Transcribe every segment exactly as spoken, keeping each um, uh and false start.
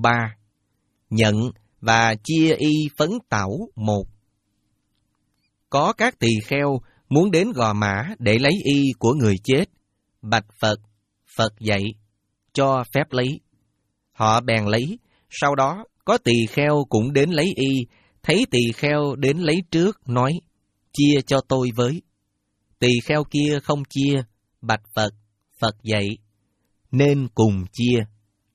ba. Nhận và chia y phấn tảo một. Có các tỳ kheo muốn đến Gò Mã để lấy y của người chết. Bạch Phật, Phật dạy, cho phép lấy. Họ bèn lấy, sau đó có tỳ kheo cũng đến lấy y, thấy tỳ kheo đến lấy trước, nói, chia cho tôi với. Tỳ kheo kia không chia, bạch Phật, Phật dạy, nên cùng chia.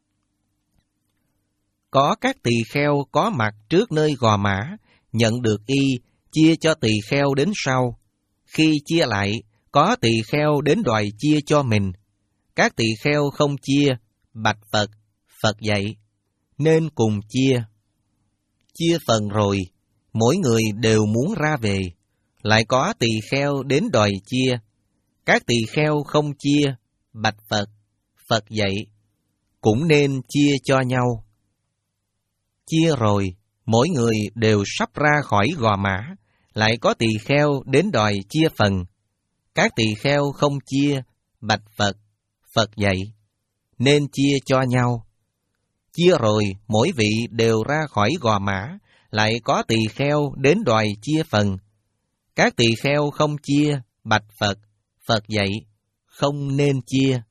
Có các tỳ kheo có mặt trước nơi Gò Mã, nhận được y, chia cho tỳ kheo đến sau. Khi chia lại, có tỳ kheo đến đòi chia cho mình. Các tỳ kheo không chia, bạch Phật, Phật dạy, nên cùng chia. Chia phần rồi, mỗi người đều muốn ra về. Lại có tỳ kheo đến đòi chia. Các tỳ kheo không chia, bạch Phật, Phật dạy, cũng nên chia cho nhau. Chia rồi, mỗi người đều sắp ra khỏi Gò Mã. Lại có tỳ kheo đến đòi chia phần. Các tỳ kheo không chia, bạch Phật, Phật dạy, nên chia cho nhau. Chia rồi, mỗi vị đều ra khỏi Gò Mã. Lại có tỳ kheo đến đòi chia phần. Các tỳ kheo không chia, bạch Phật, Phật dạy, không nên chia.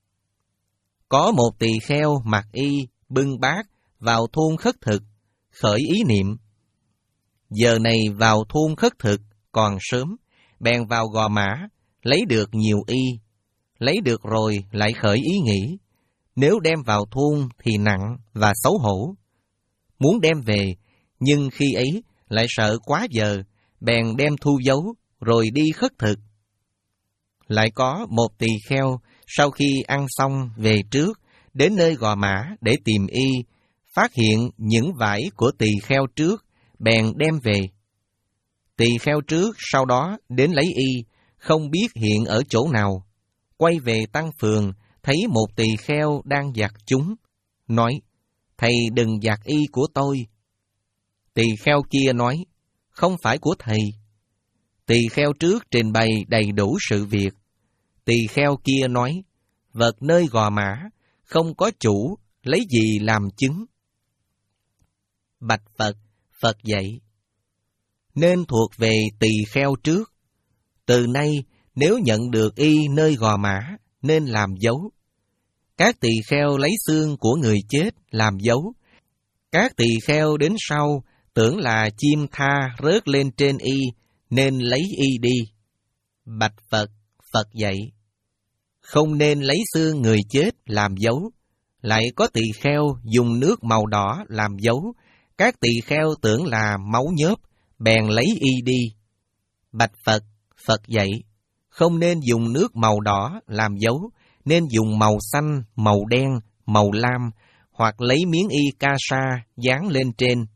Có một tỳ kheo mặc y, bưng bát, vào thôn khất thực, khởi ý niệm. Giờ này vào thôn khất thực, còn sớm, bèn vào Gò Mã, lấy được nhiều y. Lấy được rồi lại khởi ý nghĩ, nếu đem vào thôn thì nặng và xấu hổ. Muốn đem về, nhưng khi ấy lại sợ quá giờ, bèn đem thu giấu, rồi đi khất thực. Lại có một tỳ kheo, sau khi ăn xong về trước, đến nơi Gò Mã để tìm y, phát hiện những vải của tỳ kheo trước, bèn đem về. Tỳ kheo trước sau đó đến lấy y, không biết hiện ở chỗ nào. Quay về tăng phường, thấy một tỳ kheo đang giặt chúng, nói, thầy đừng giặt y của tôi. Tỳ kheo kia nói, không phải của thầy. Tỳ kheo trước trình bày đầy đủ sự việc. Tỳ kheo kia nói, vật nơi Gò Mã, không có chủ, lấy gì làm chứng? Bạch Phật, Phật dạy, nên thuộc về tỳ kheo trước. Từ nay, nếu nhận được y nơi Gò Mã, nên làm dấu. Các tỳ kheo lấy xương của người chết làm dấu. Các tỳ kheo đến sau, tưởng là chim tha rớt lên trên y, nên lấy y đi. Bạch Phật, Phật dạy, không nên lấy xương người chết làm dấu. Lại có tỳ kheo dùng nước màu đỏ làm dấu. Các tỳ kheo tưởng là máu nhớp, bèn lấy y đi. Bạch Phật, Phật dạy, không nên dùng nước màu đỏ làm dấu, nên dùng màu xanh, màu đen, màu lam, hoặc lấy miếng y ca sa dán lên trên.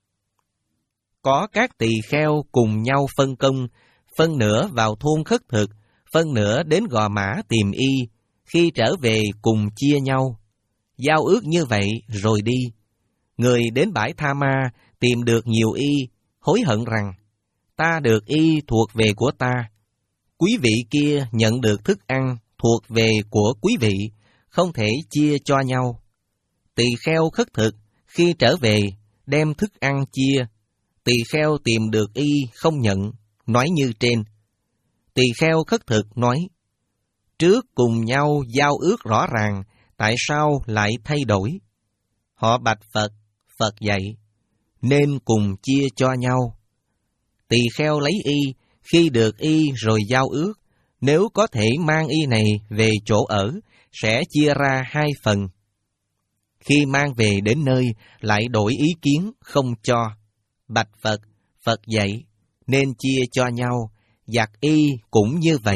Có các tỳ kheo cùng nhau phân công, phân nửa vào thôn khất thực, phân nửa đến Gò Mã tìm y, khi trở về cùng chia nhau. Giao ước như vậy rồi đi. Người đến bãi Tha Ma tìm được nhiều y, hối hận rằng, ta được y thuộc về của ta. Quý vị kia nhận được thức ăn thuộc về của quý vị, không thể chia cho nhau. Tỳ kheo khất thực, khi trở về, đem thức ăn chia. Tỳ kheo tìm được y không nhận, nói như trên. Tỳ kheo khất thực nói, trước cùng nhau giao ước rõ ràng, tại sao lại thay đổi? Họ bạch Phật, Phật dạy, nên cùng chia cho nhau. Tỳ kheo lấy y, khi được y rồi giao ước, nếu có thể mang y này về chỗ ở, sẽ chia ra hai phần. Khi mang về đến nơi, lại đổi ý kiến, không cho. Bạch Phật, Phật dạy, nên chia cho nhau, giặt y cũng như vậy.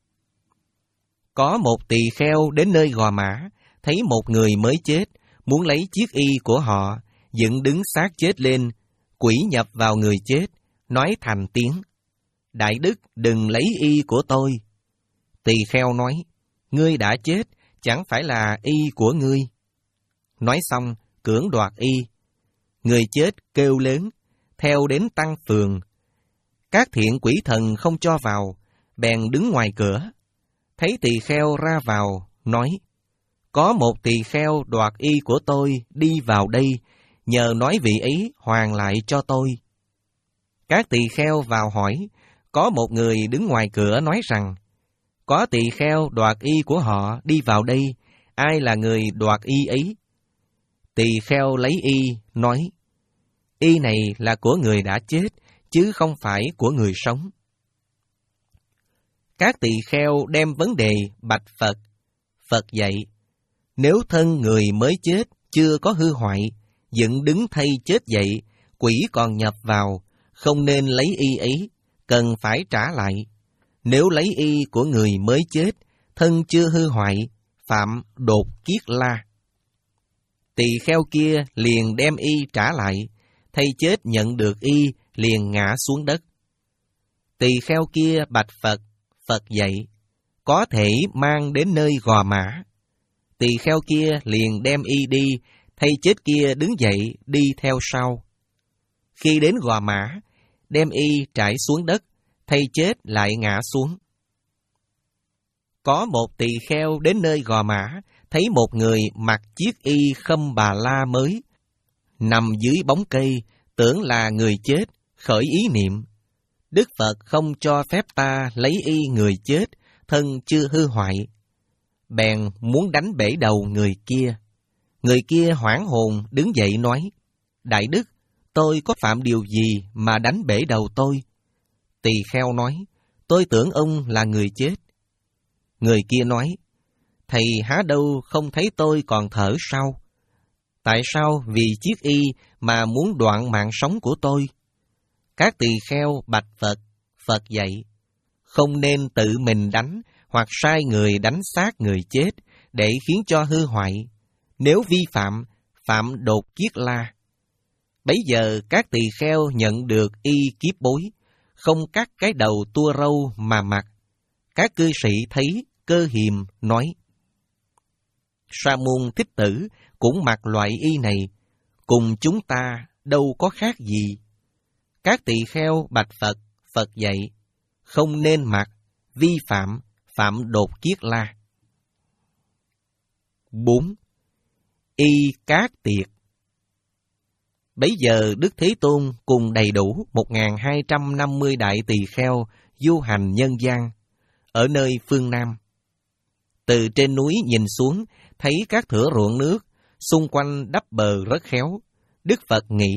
Có một tỳ kheo đến nơi Gò Mã, thấy một người mới chết, muốn lấy chiếc y của họ, dựng đứng xác chết lên, quỷ nhập vào người chết, nói thành tiếng, Đại Đức đừng lấy y của tôi. Tỳ kheo nói, ngươi đã chết, chẳng phải là y của ngươi. Nói xong, cưỡng đoạt y. Người chết kêu lớn, theo đến tăng phường. Các thiện quỷ thần không cho vào, bèn đứng ngoài cửa. Thấy tỳ kheo ra vào, nói, có một tỳ kheo đoạt y của tôi đi vào đây, nhờ nói vị ấy hoàn lại cho tôi. Các tỳ kheo vào hỏi, có một người đứng ngoài cửa nói rằng, có tỳ kheo đoạt y của họ đi vào đây, ai là người đoạt y ấy? Tỳ kheo lấy y, nói, y này là của người đã chết, chứ không phải của người sống. Các tỳ kheo đem vấn đề bạch Phật. Phật dạy, nếu thân người mới chết, chưa có hư hoại, dựng đứng thay chết dậy, quỷ còn nhập vào, không nên lấy y ấy, cần phải trả lại. Nếu lấy y của người mới chết, thân chưa hư hoại, phạm đột kiết la. Tỳ kheo kia liền đem y trả lại, thầy chết nhận được y liền ngã xuống đất. Tỳ kheo kia bạch Phật. Phật dạy, có thể mang đến nơi Gò Mã. Tỳ kheo kia liền đem y đi, thầy chết kia đứng dậy đi theo sau. Khi đến Gò Mã, đem y trải xuống đất, thầy chết lại ngã xuống. Có một tỳ kheo đến nơi Gò Mã, thấy một người mặc chiếc y khâm bà la mới, nằm dưới bóng cây, tưởng là người chết, khởi ý niệm. Đức Phật không cho phép ta lấy y người chết, thân chưa hư hoại. Bèn muốn đánh bể đầu người kia. Người kia hoảng hồn đứng dậy nói, Đại Đức, tôi có phạm điều gì mà đánh bể đầu tôi? Tỳ kheo nói, tôi tưởng ông là người chết. Người kia nói, thầy há đâu không thấy tôi còn thở sao? Tại sao vì chiếc y mà muốn đoạn mạng sống của tôi? Các tỳ kheo bạch Phật. Phật dạy, không nên tự mình đánh hoặc sai người đánh xác người chết để khiến cho hư hoại. Nếu vi phạm, phạm đột kiết la. Bấy giờ các tỳ kheo nhận được y kiếp bối, không cắt cái đầu tua râu mà mặc. Các cư sĩ thấy cơ hiềm nói, Sa môn Thích Tử cũng mặc loại y này, cùng chúng ta đâu có khác gì. Các tỳ kheo bạch Phật. Phật dạy, không nên mặc, vi phạm, phạm đột kiết la. bốn. Y cát tiệt. Bấy giờ Đức Thế Tôn cùng đầy đủ một nghìn hai trăm năm mươi đại tỳ kheo du hành nhân gian, ở nơi phương Nam. Từ trên núi nhìn xuống, thấy các thửa ruộng nước, xung quanh đắp bờ rất khéo. Đức Phật nghĩ,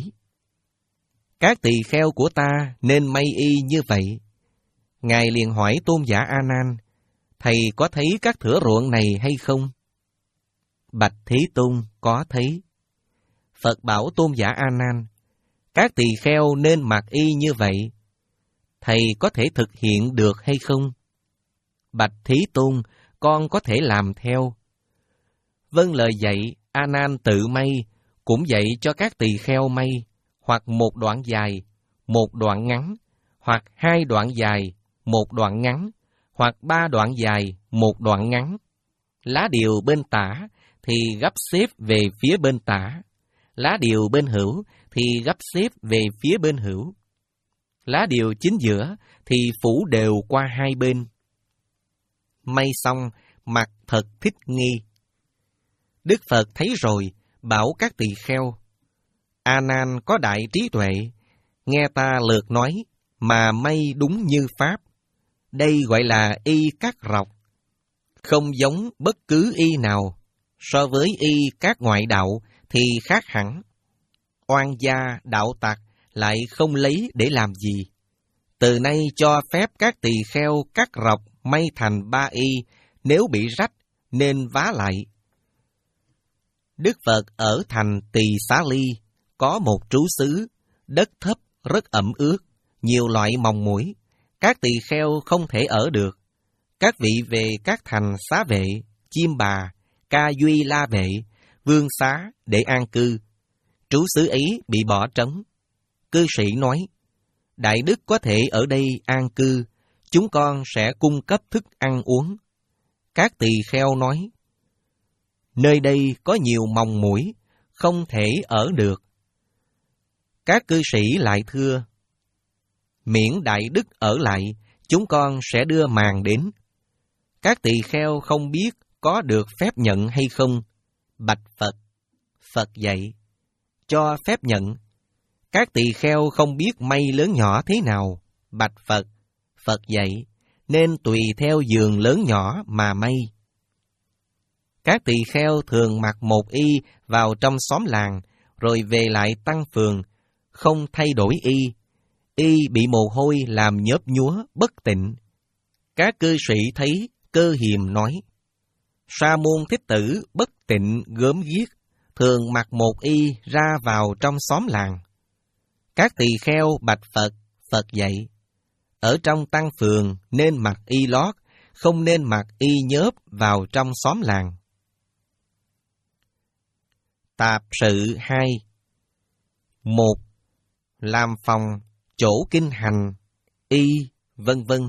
các tỳ kheo của ta nên may y như vậy. Ngài liền hỏi Tôn giả A Nan, thầy có thấy các thửa ruộng này hay không? Bạch Thế Tôn, có thấy. Phật bảo Tôn giả A Nan, các tỳ kheo nên mặc y như vậy. Thầy có thể thực hiện được hay không? Bạch Thế Tôn, con có thể làm theo. Vâng lời dạy, A Nan tự may, cũng dạy cho các tỳ kheo may, hoặc một đoạn dài, một đoạn ngắn, hoặc hai đoạn dài, một đoạn ngắn, hoặc ba đoạn dài, một đoạn ngắn. Lá điều bên tả thì gấp xếp về phía bên tả, lá điều bên hữu thì gấp xếp về phía bên hữu. Lá điều chính giữa thì phủ đều qua hai bên. May xong, mặc thật thích nghi. Đức Phật thấy rồi, bảo các tỳ kheo, A Nan có đại trí tuệ, nghe ta lượt nói, mà may đúng như Pháp. Đây gọi là y cát rọc, không giống bất cứ y nào. So với y các ngoại đạo thì khác hẳn. Oan gia đạo tặc lại không lấy để làm gì. Từ nay cho phép các tỳ kheo cắt rọc may thành ba y, nếu bị rách nên vá lại. Đức Phật ở thành Tỳ Xá Ly có một trú xứ, đất thấp rất ẩm ướt, nhiều loại mòng muỗi, các tỳ kheo không thể ở được. Các vị về các thành Xá Vệ, Chiêm Bà, Ca Duy La Vệ, Vương Xá để an cư. Trú xứ ấy bị bỏ trống. Cư sĩ nói, Đại Đức có thể ở đây an cư, chúng con sẽ cung cấp thức ăn uống. Các tỳ kheo nói, nơi đây có nhiều mòng muỗi, không thể ở được. Các cư sĩ lại thưa, miễn Đại Đức ở lại, chúng con sẽ đưa màn đến. Các tỳ kheo không biết có được phép nhận hay không? Bạch Phật. Phật dạy, cho phép nhận. Các tỳ kheo không biết may lớn nhỏ thế nào. Bạch Phật. Phật dạy, nên tùy theo giường lớn nhỏ mà may. Các tỳ kheo thường mặc một y vào trong xóm làng, rồi về lại tăng phường, không thay đổi y. Y bị mồ hôi làm nhớp nhúa, bất tịnh. Các cư sĩ thấy, Cơ Hiềm nói, Sa môn Thích Tử bất tịnh gớm ghiếc, thường mặc một y ra vào trong xóm làng. Các tỳ kheo bạch Phật. Phật dạy, ở trong tăng phường nên mặc y lót, không nên mặc y nhớp vào trong xóm làng. Tạp sự hai. Một. Làm phòng, chỗ kinh hành, y, vân vân.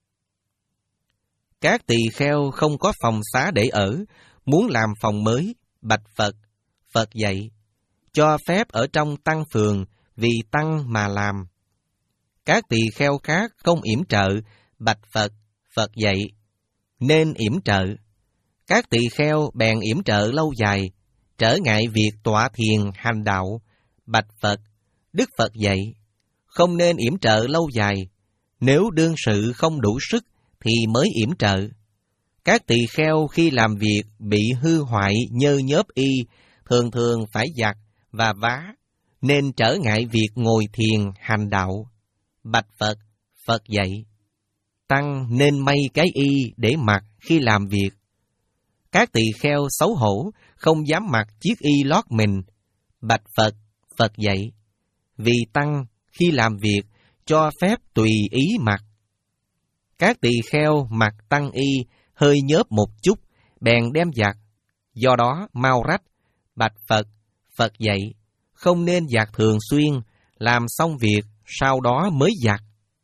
Các tỳ kheo không có phòng xá để ở, muốn làm phòng mới. Bạch Phật. Phật dạy, cho phép ở trong tăng phường, vì tăng mà làm. Các tỳ kheo khác không yểm trợ. Bạch Phật. Phật dạy, nên yểm trợ. Các tỳ kheo bèn yểm trợ lâu dài, trở ngại việc tọa thiền hành đạo. Bạch Phật. Đức Phật dạy, không nên yểm trợ lâu dài. Nếu đương sự không đủ sức thì mới yểm trợ. Các tỳ kheo khi làm việc bị hư hoại nhơ nhớp y, thường thường phải giặt và vá, nên trở ngại việc ngồi thiền hành đạo. Bạch Phật. Phật dạy, tăng nên may cái y để mặc khi làm việc. Các tỳ kheo xấu hổ, không dám mặc chiếc y lót mình. Bạch Phật. Phật dạy, vì tăng khi làm việc cho phép tùy ý mặc. Các tỳ kheo mặc tăng y hơi nhớp một chút, bèn đem giặt, do đó mau rách. Bạch Phật. Phật dạy, không nên giặt thường xuyên, làm xong việc sau đó mới giặt.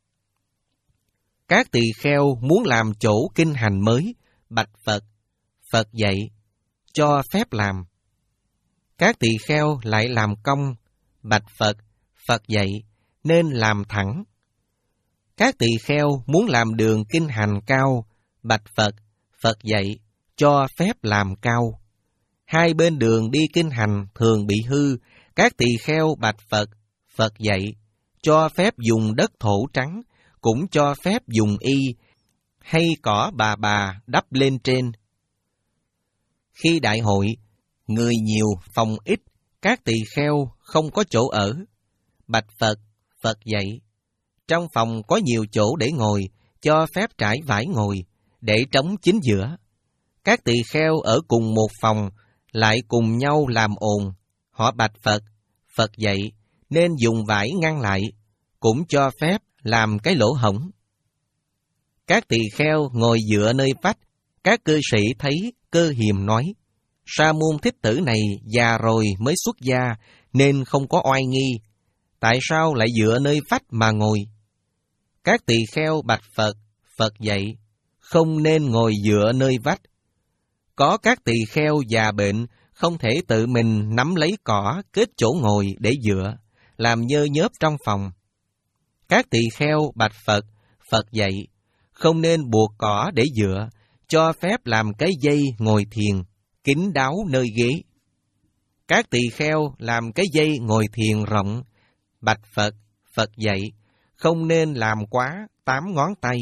Các tỳ kheo muốn làm chỗ kinh hành mới. Bạch Phật. Phật dạy, cho phép làm. Các tỳ kheo lại làm công. Bạch Phật. Phật dạy, nên làm thẳng. Các tỳ kheo muốn làm đường kinh hành cao. Bạch Phật. Phật dạy, cho phép làm cao. Hai bên đường đi kinh hành thường bị hư. Các tỳ kheo bạch Phật. Phật dạy, cho phép dùng đất thổ trắng, cũng cho phép dùng y, hay cỏ bà bà đắp lên trên. Khi đại hội, người nhiều, phòng ít, các tỳ kheo không có chỗ ở. Bạch Phật. Phật dạy, trong phòng có nhiều chỗ để ngồi, cho phép trải vải ngồi, để trống chính giữa. Các tỳ kheo ở cùng một phòng, lại cùng nhau làm ồn. Họ bạch Phật. Phật dạy, nên dùng vải ngăn lại, cũng cho phép làm cái lỗ hổng. Các tỳ kheo ngồi dựa nơi vách. Các cư sĩ thấy, Cơ Hiềm nói, Sa môn Thích Tử này già rồi mới xuất gia, nên không có oai nghi. Tại sao lại dựa nơi vách mà ngồi? Các tỳ kheo bạch Phật. Phật dạy, không nên ngồi dựa nơi vách. Có các tỳ kheo già bệnh, không thể tự mình nắm lấy cỏ kết chỗ ngồi để dựa, làm nhơ nhớp trong phòng. Các tỳ kheo bạch Phật. Phật dạy, không nên buộc cỏ để dựa, cho phép làm cái dây ngồi thiền, kín đáo nơi ghế. Các tỳ kheo làm cái dây ngồi thiền rộng. Bạch Phật. Phật dạy, không nên làm quá tám ngón tay.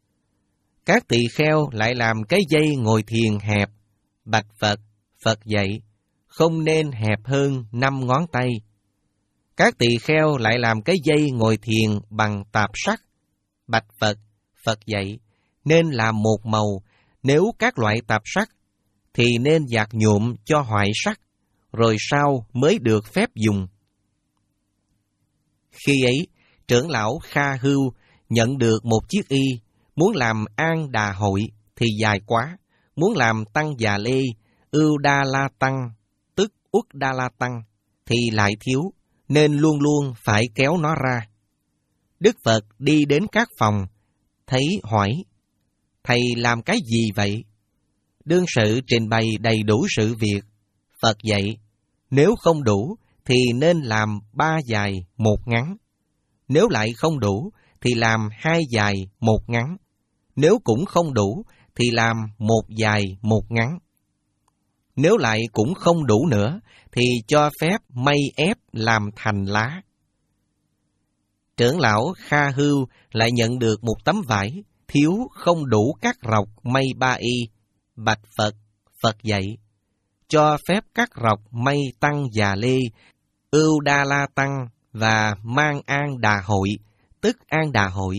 Các tỳ kheo lại làm cái dây ngồi thiền hẹp. Bạch Phật. Phật dạy, không nên hẹp hơn năm ngón tay. Các tỳ kheo lại làm cái dây ngồi thiền bằng tạp sắt. Bạch Phật. Phật dạy, nên làm một màu. Nếu các loại tạp sắt, thì nên giặt nhuộm cho hoại sắt, rồi sau mới được phép dùng. Khi ấy, trưởng lão Kha Hưu nhận được một chiếc y, muốn làm An Đà Hội thì dài quá, muốn làm Tăng Già Lê, Ưu Đa La Tăng, tức Uất Đa La Tăng, thì lại thiếu, nên luôn luôn phải kéo nó ra. Đức Phật đi đến các phòng, thấy hỏi, thầy làm cái gì vậy? Đương sự trình bày đầy đủ sự việc. Phật dạy, nếu không đủ thì nên làm ba dài một ngắn. Nếu lại không đủ thì làm hai dài một ngắn. Nếu cũng không đủ thì làm một dài một ngắn. Nếu lại cũng không đủ nữa, thì cho phép mây ép làm thành lá. Trưởng lão Kha Hưu lại nhận được một tấm vải, thiếu không đủ cắt rọc mây ba y, bạch Phật, Phật dạy. Cho phép cắt rọc mây Tăng Già Lê, Ưu Đa La Tăng và Mang An Đà Hội, tức An Đà Hội.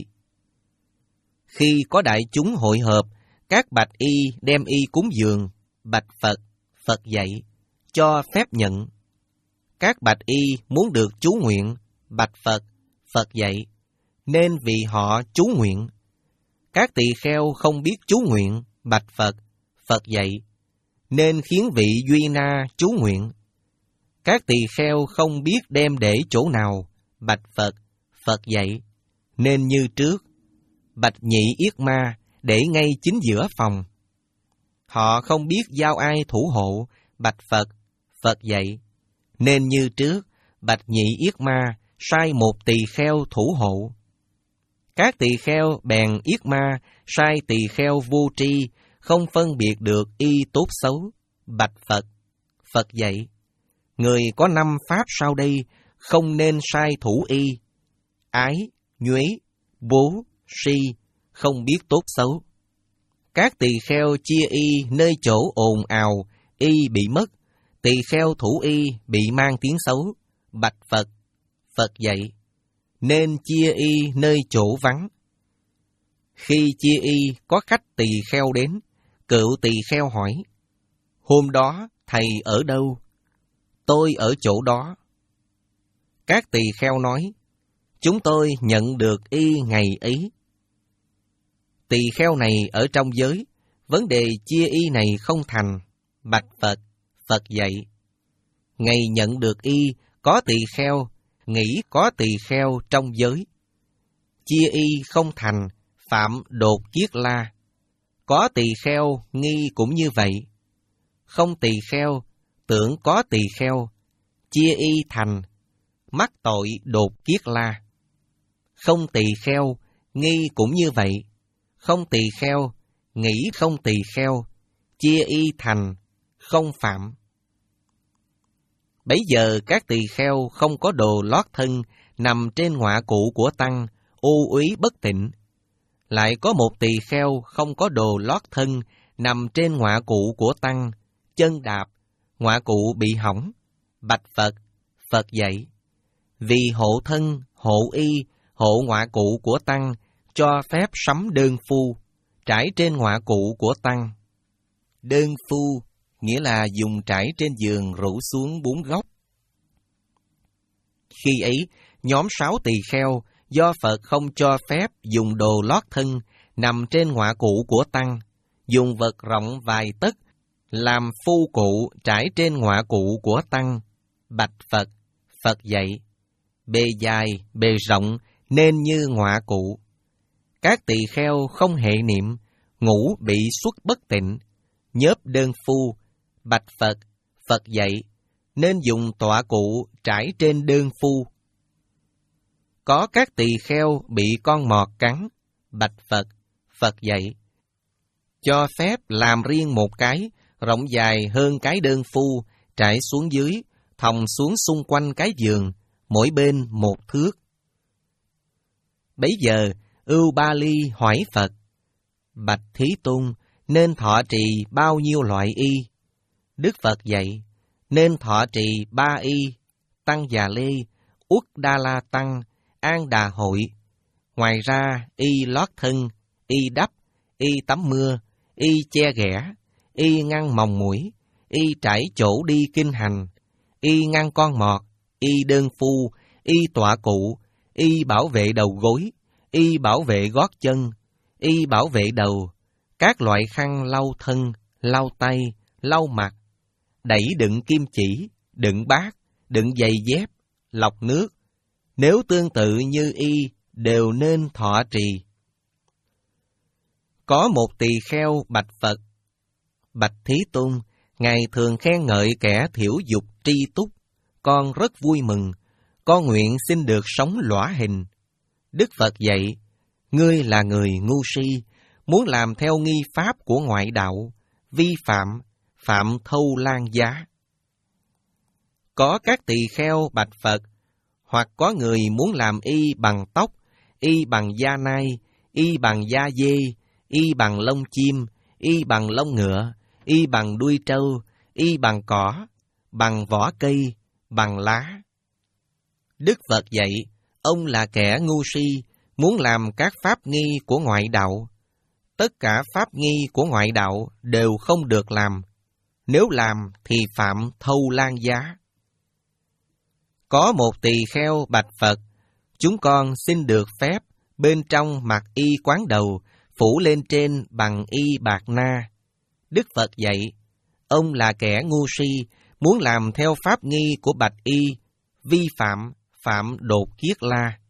Khi có đại chúng hội họp, các bạch y đem y cúng dường, bạch Phật, Phật dạy, cho phép nhận. Các bạch y muốn được chú nguyện, bạch Phật, Phật dạy, nên vì họ chú nguyện. Các tỳ kheo không biết chú nguyện, bạch Phật, Phật dạy, nên khiến vị Duy Na chú nguyện. Các tỳ kheo không biết đem để chỗ nào, bạch Phật, Phật dạy, nên như trước, bạch Nhị Yết Ma để ngay chính giữa phòng. Họ không biết giao ai thủ hộ, bạch Phật, Phật dạy, nên như trước, bạch Nhị Yết Ma sai một tỳ kheo thủ hộ. Các tỳ kheo bèn Yết Ma sai tỳ kheo vô tri, không phân biệt được y tốt xấu, bạch Phật, Phật dạy, người có năm pháp sau đây không nên sai thủ y: ái, nhuế, bố, si, không biết tốt xấu. Các tỳ kheo chia y nơi chỗ ồn ào, y bị mất, tỳ kheo thủ y bị mang tiếng xấu, bạch Phật, Phật dạy, nên chia y nơi chỗ vắng. Khi chia y có khách tỳ kheo đến, cựu tỳ kheo hỏi: hôm đó thầy ở đâu? Tôi ở chỗ đó. Các tỳ kheo nói: chúng tôi nhận được y ngày ấy. Tỳ kheo này ở trong giới, vấn đề chia y này không thành, bạch Phật, Phật dạy. Ngày nhận được y, có tỳ kheo, nghĩ có tỳ kheo trong giới. Chia y không thành, phạm đột kiết la. Có tỳ kheo, nghi cũng như vậy. Không tỳ kheo, tưởng có tỳ kheo. Chia y thành, mắc tội đột kiết la. Không tỳ kheo, nghi cũng như vậy. Không tỳ kheo, nghĩ không tỳ kheo. Chia y thành, không phạm. Bấy giờ các tỳ kheo không có đồ lót thân, nằm trên ngọa cụ của tăng, ô uế bất tịnh. Lại có một tỳ kheo không có đồ lót thân, nằm trên ngọa cụ của tăng, chân đạp, ngọa cụ bị hỏng, bạch Phật, Phật dạy. Vì hộ thân, hộ y, hộ ngọa cụ của tăng, cho phép sắm đơn phu, trải trên ngọa cụ của tăng. Đơn phu nghĩa là dùng trải trên giường rủ xuống bốn góc. Khi ấy, nhóm sáu tỳ kheo do Phật không cho phép dùng đồ lót thân nằm trên ngọa cụ của tăng, dùng vật rộng vài tấc làm phu cụ trải trên ngọa cụ của tăng, bạch Phật, Phật dạy. Bề dài, bề rộng nên như ngọa cụ. Các tỳ kheo không hệ niệm, ngủ bị xuất bất tịnh, nhớp đơn phu, bạch Phật, Phật dạy, nên dùng tọa cụ trải trên đơn phu. Có các tỳ kheo bị con mọt cắn, bạch Phật, Phật dạy, cho phép làm riêng một cái, rộng dài hơn cái đơn phu, trải xuống dưới, thòng xuống xung quanh cái giường, mỗi bên một thước. Bấy giờ, Ưu Ba Ly hỏi Phật: bạch Thí Tôn, nên thọ trì bao nhiêu loại y? Đức Phật dạy: nên thọ trì ba y: Tăng Già Lê, Uất Đa La Tăng, An Đà Hội. Ngoài ra, y lót thân, y đắp, y tắm mưa, y che ghẻ, y ngăn mòng mũi, y trải chỗ đi kinh hành, y ngăn con mọt, y đơn phu, y tọa cụ, y bảo vệ đầu gối, y bảo vệ gót chân, y bảo vệ đầu, các loại khăn lau thân, lau tay, lau mặt, đẩy đựng kim chỉ, đựng bát, đựng giày dép, lọc nước, nếu tương tự như y, đều nên thọ trì. Có một tỳ kheo bạch Phật: bạch Thí Tôn, Ngài thường khen ngợi kẻ thiểu dục tri túc, con rất vui mừng, con nguyện xin được sống lõa hình. Đức Phật dạy: ngươi là người ngu si, muốn làm theo nghi pháp của ngoại đạo, vi phạm, phạm thâu lan giá. Có các tỳ kheo bạch Phật, hoặc có người muốn làm y bằng tóc, y bằng da nai, y bằng da dê, y bằng lông chim, y bằng lông ngựa, y bằng đuôi trâu, y bằng cỏ, bằng vỏ cây, bằng lá. Đức Phật dạy, ông là kẻ ngu si, muốn làm các pháp nghi của ngoại đạo. Tất cả pháp nghi của ngoại đạo đều không được làm. Nếu làm thì phạm thâu lan giá. Có một tỳ kheo bạch Phật, chúng con xin được phép bên trong mặc y quán đầu, phủ lên trên bằng y bạc na. Đức Phật dạy, ông là kẻ ngu si, muốn làm theo pháp nghi của bạch y, vi phạm, phạm đột kiết la.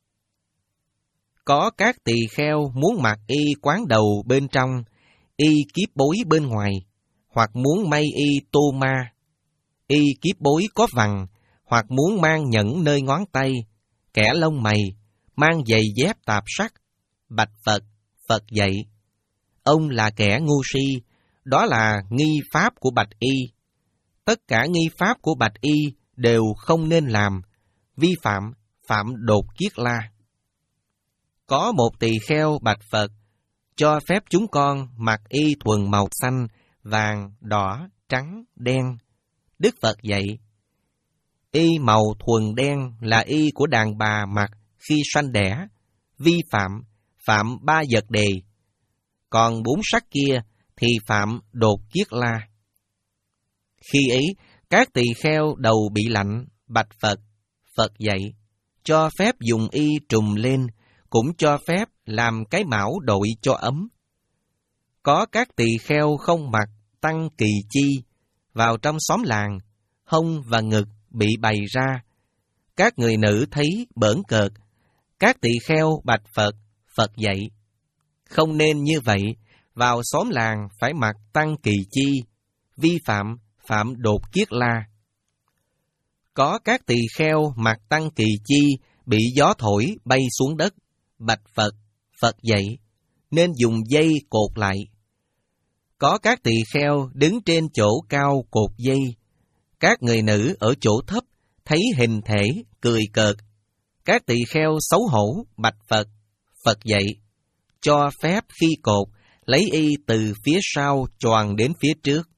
Có các tỳ kheo muốn mặc y quán đầu bên trong, y kiếp bối bên ngoài, hoặc muốn may y tô ma, y kiếp bối có vằn, hoặc muốn mang nhẫn nơi ngón tay, kẻ lông mày, mang giày dép tạp sắt. Bạch Phật, Phật dạy, ông là kẻ ngu si, đó là nghi pháp của bạch y. Tất cả nghi pháp của bạch y đều không nên làm, vi phạm, phạm đột kiết la. Có một tỳ kheo bạch Phật, cho phép chúng con mặc y thuần màu xanh, vàng, đỏ, trắng, đen. Đức Phật dạy, y màu thuần đen là y của đàn bà mặc khi sanh đẻ, vi phạm, phạm ba vật đề. Còn bốn sắc kia thì phạm đột kiết la. Khi ấy, các tỳ kheo đầu bị lạnh, bạch Phật, Phật dạy, cho phép dùng y trùm lên, cũng cho phép làm cái mão đội cho ấm. Có các tỳ kheo không mặc tăng kỳ chi, vào trong xóm làng, hông và ngực bị bày ra. Các người nữ thấy bỡn cợt. Các tỳ kheo bạch Phật, Phật dạy, không nên như vậy, vào xóm làng phải mặc tăng kỳ chi, vi phạm, phạm đột kiết la. Có các tỳ kheo mặc tăng kỳ chi, bị gió thổi bay xuống đất. Bạch Phật, Phật dạy, nên dùng dây cột lại. Có các tỳ kheo đứng trên chỗ cao cột dây. Các người nữ ở chỗ thấp thấy hình thể cười cợt. Các tỳ kheo xấu hổ, bạch Phật, Phật dạy, cho phép khi cột, lấy y từ phía sau choàng đến phía trước.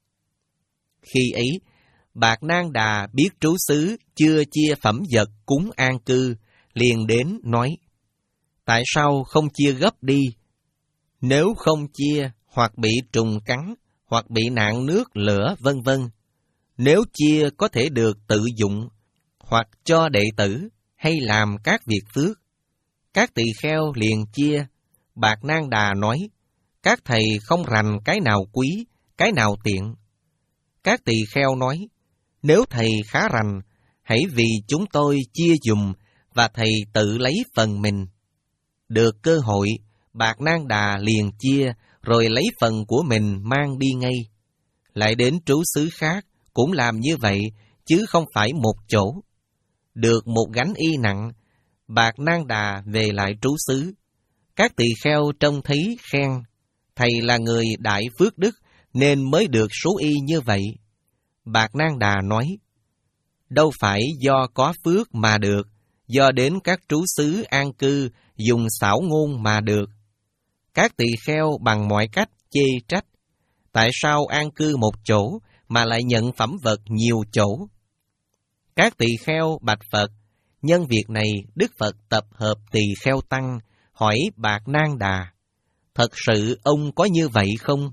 Khi ấy, Bạc Nang Đà biết trú xứ chưa chia phẩm vật cúng an cư, liền đến nói, tại sao không chia gấp đi? Nếu không chia, hoặc bị trùng cắn, hoặc bị nạn nước lửa vân vân. Nếu chia có thể được tự dụng, hoặc cho đệ tử, hay làm các việc phước. Các tỳ kheo liền chia. Bạc Nang Đà nói, các thầy không rành cái nào quý, cái nào tiện. Các tỳ kheo nói, nếu thầy khá rành, hãy vì chúng tôi chia dùm, và thầy tự lấy phần mình. Được cơ hội, Bạc Nang Đà liền chia, rồi lấy phần của mình mang đi ngay. Lại đến trú xứ khác, cũng làm như vậy, chứ không phải một chỗ. Được một gánh y nặng, Bạc Nang Đà về lại trú xứ. Các tỳ kheo trông thấy khen, thầy là người đại phước đức, nên mới được số y như vậy. Bạc Nang Đà nói, đâu phải do có phước mà được, do đến các trú xứ an cư, dùng xảo ngôn mà được. Các tỳ kheo bằng mọi cách chê trách, tại sao an cư một chỗ, mà lại nhận phẩm vật nhiều chỗ? Các tỳ kheo bạch Phật, nhân việc này Đức Phật tập hợp tỳ kheo tăng, hỏi Bạc Nang Đà, thật sự ông có như vậy không?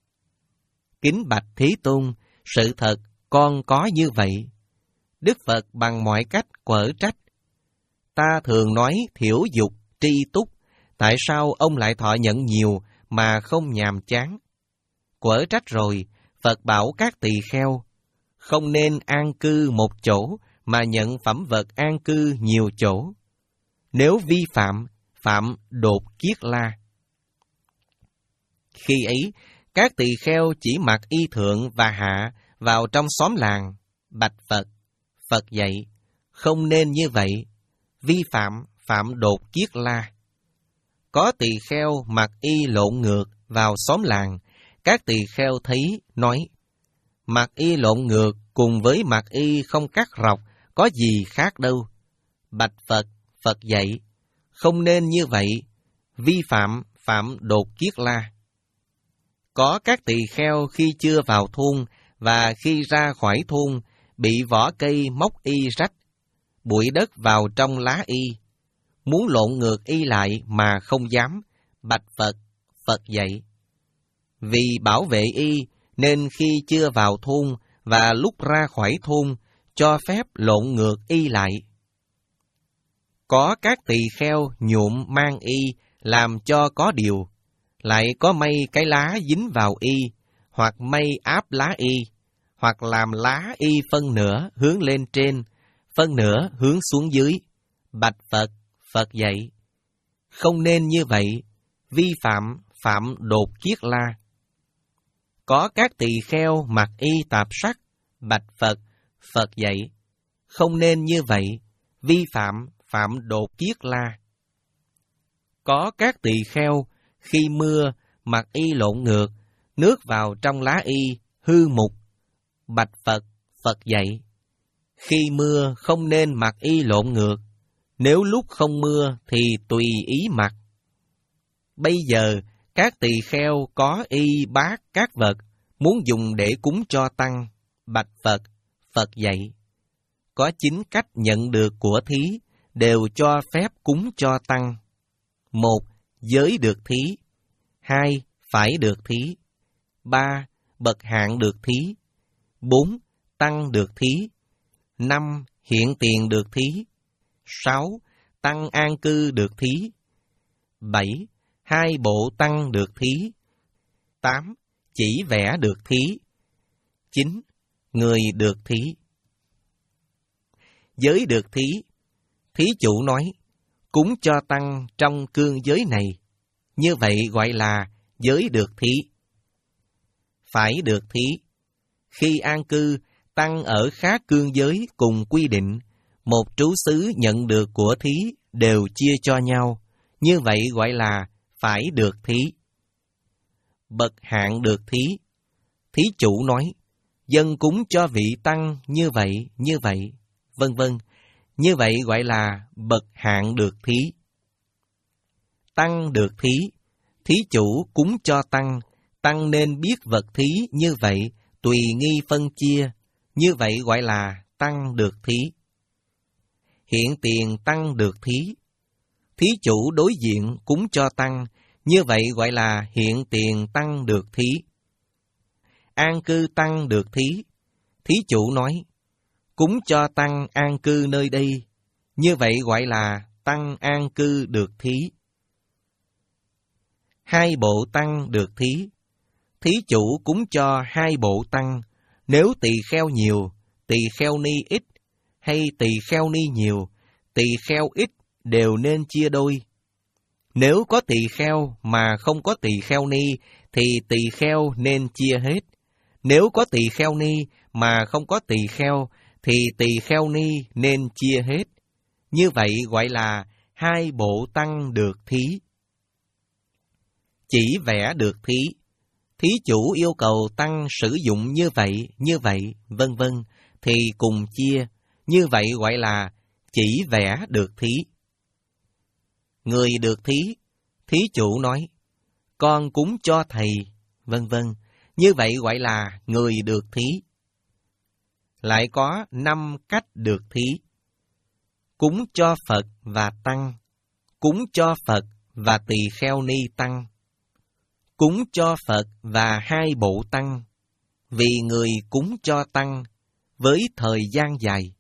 Kính bạch Thế Tôn, sự thật con có như vậy. Đức Phật bằng mọi cách quở trách, ta thường nói thiểu dục, tri túc, tại sao ông lại thọ nhận nhiều mà không nhàm chán? Quở trách rồi, Phật bảo các tỳ kheo, không nên an cư một chỗ mà nhận phẩm vật an cư nhiều chỗ. Nếu vi phạm, phạm đột kiết la. Khi ấy, các tỳ kheo chỉ mặc y thượng và hạ vào trong xóm làng. Bạch Phật, Phật dạy, không nên như vậy, vi phạm, phạm đột kiết la. có tỳ kheo mặc y lộn ngược vào xóm làng. Các tỳ kheo thấy, nói, mặc y lộn ngược cùng với mặc y không cắt rọc có gì khác đâu. Bạch Phật, Phật dạy, không nên như vậy, vi phạm phạm đột kiết la. Có các tỳ kheo khi chưa vào thôn và khi ra khỏi thôn, bị vỏ cây móc y rách, bụi đất vào trong lá y, muốn lộn ngược y lại mà không dám. Bạch Phật, Phật dạy, vì bảo vệ y nên khi chưa vào thôn và lúc ra khỏi thôn, cho phép lộn ngược y lại. Có các tỳ kheo nhuộm mang y làm cho có điều, lại có mây cái lá dính vào y, hoặc mây áp lá y, hoặc làm lá y phân nửa hướng lên trên, phân nửa hướng xuống dưới. Bạch Phật, Phật dạy, không nên như vậy, vi phạm phạm đột kiết la. Có các tỳ kheo mặc y tạp sắc. Bạch Phật, Phật dạy, không nên như vậy, vi phạm phạm đột kiết la. Có các tỳ kheo khi mưa mặc y lộn ngược, nước vào trong lá y hư mục. Bạch Phật, Phật dạy, khi mưa không nên mặc y lộn ngược, nếu lúc không mưa thì tùy ý mặc. Bây giờ các tỳ kheo có y bát các vật, muốn dùng để cúng cho tăng. Bạch Phật, Phật dạy, có chín cách nhận được của thí, đều cho phép cúng cho tăng. Một, giới được thí. Hai, phải được thí. Ba, bậc hạng được thí. Bốn, tăng được thí. Năm, hiện tiền được thí. Sáu, tăng an cư được thí. Bảy, hai bộ tăng được thí. Tám, chỉ vẽ được thí. Chín, người được thí. Giới được thí. Thí chủ nói, cúng cho tăng trong cương giới này, như vậy gọi là giới được thí. Phải được thí. Khi an cư, tăng ở khác cương giới cùng quy định, một trú xứ nhận được của thí đều chia cho nhau, như vậy gọi là phải được thí. Bậc hạng được thí. Thí chủ nói, dân cúng cho vị tăng như vậy, như vậy, vân vân. Như vậy gọi là bậc hạng được thí. Tăng được thí. Thí chủ cúng cho tăng, tăng nên biết vật thí như vậy, tùy nghi phân chia, như vậy gọi là tăng được thí. Hiện tiền tăng được thí. Thí chủ đối diện cúng cho tăng, như vậy gọi là hiện tiền tăng được thí. An cư tăng được thí. Thí chủ nói, cúng cho tăng an cư nơi đây, như vậy gọi là tăng an cư được thí. Hai bộ tăng được thí. Thí chủ cúng cho hai bộ tăng, nếu tỳ kheo nhiều, tỳ kheo ni ít, hay tỳ kheo ni nhiều, tỳ kheo ít đều nên chia đôi. Nếu có tỳ kheo mà không có tỳ kheo ni, thì tỳ kheo nên chia hết. Nếu có tỳ kheo ni mà không có tỳ kheo, thì tỳ kheo ni nên chia hết. Như vậy gọi là hai bộ tăng được thí. Chỉ vẽ được thí. Thí chủ yêu cầu tăng sử dụng như vậy, như vậy, vân vân, thì cùng chia. Như vậy gọi là chỉ vẽ được thí. Người được thí. Thí chủ nói, con cúng cho thầy, vân vân. Như vậy gọi là người được thí. Lại có năm cách được thí. Cúng cho Phật và Tăng. Cúng cho Phật và tỳ kheo ni tăng. Cúng cho Phật và hai bộ tăng. Vì người cúng cho tăng với thời gian dài.